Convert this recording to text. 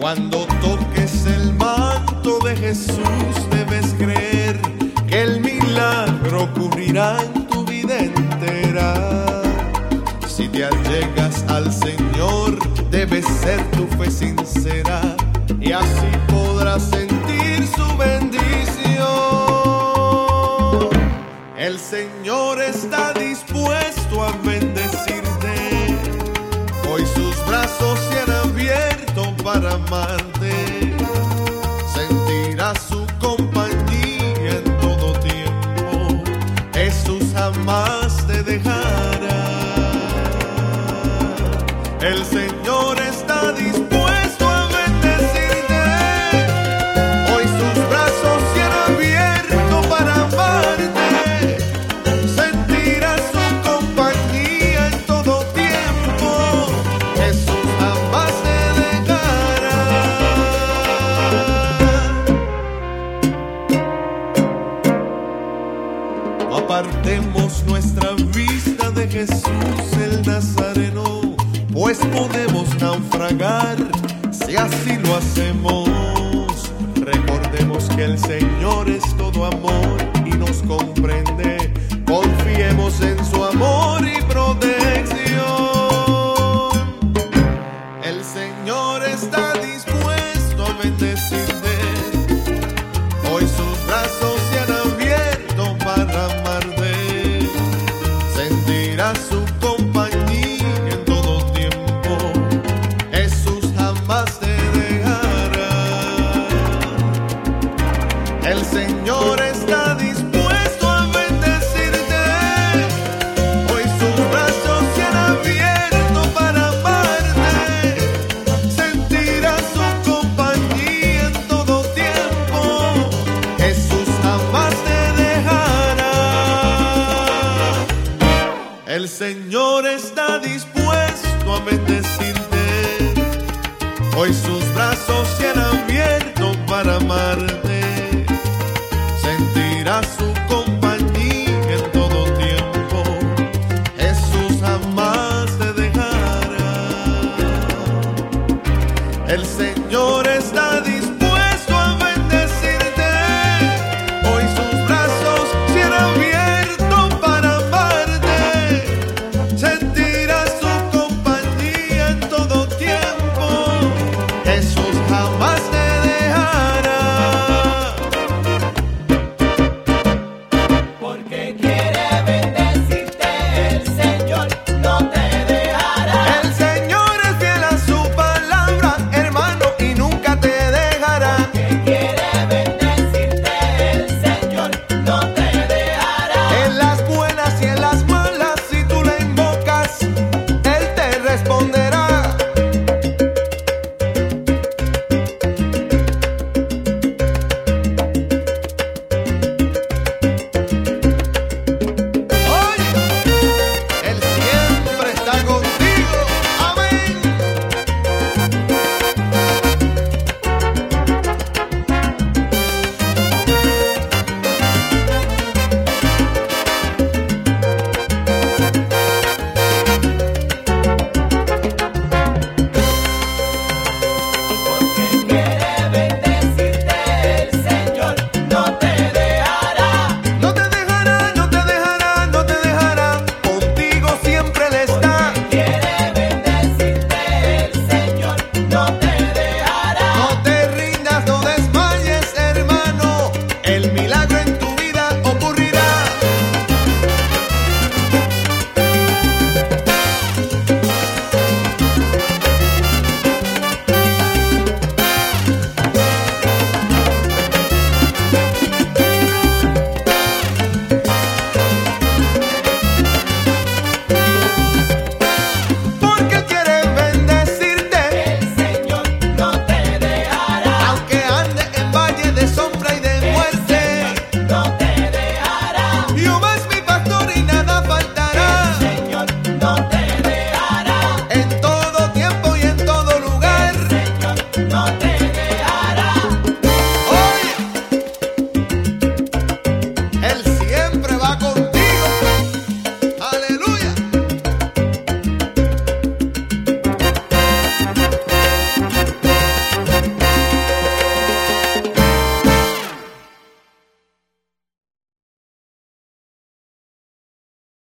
Cuando toques el manto de Jesús debes creer que el milagro ocurrirá en tu vida entera. Si te allegas al Señor, debe ser tu fe sincera y así podrás sentir su bendición. El Señor está dispuesto a bendecirte. Hoy sus brazos se han abierto para amarte. Sentirás su compañía en todo tiempo. Jesús jamás te dejará. El Señor está dispuesto a bendecirte. Hoy sus brazos se han abierto para amarte. Sentirás su compañía en todo tiempo. Jesús jamás te dejará. No apartemos nuestra vista de Jesús el Nazareno, pues podemos naufragar si así lo hacemos. Recordemos que el Señor es todo amor y nos comprende. Confiemos en su amor y protección. El Señor está dispuesto a bendecirte. Hoy sus brazos se han abierto para amarte. Sentirás su compañía en todo tiempo. Jesús jamás te dejará. El Señor está dispuesto a bendecirte. Hoy sus brazos se han abierto para amarte. Sentirás su compañía en todo tiempo. Jesús jamás te dejará. El Señor está dispuesto a bendecirte. Hoy sus brazos se han abierto para amarte.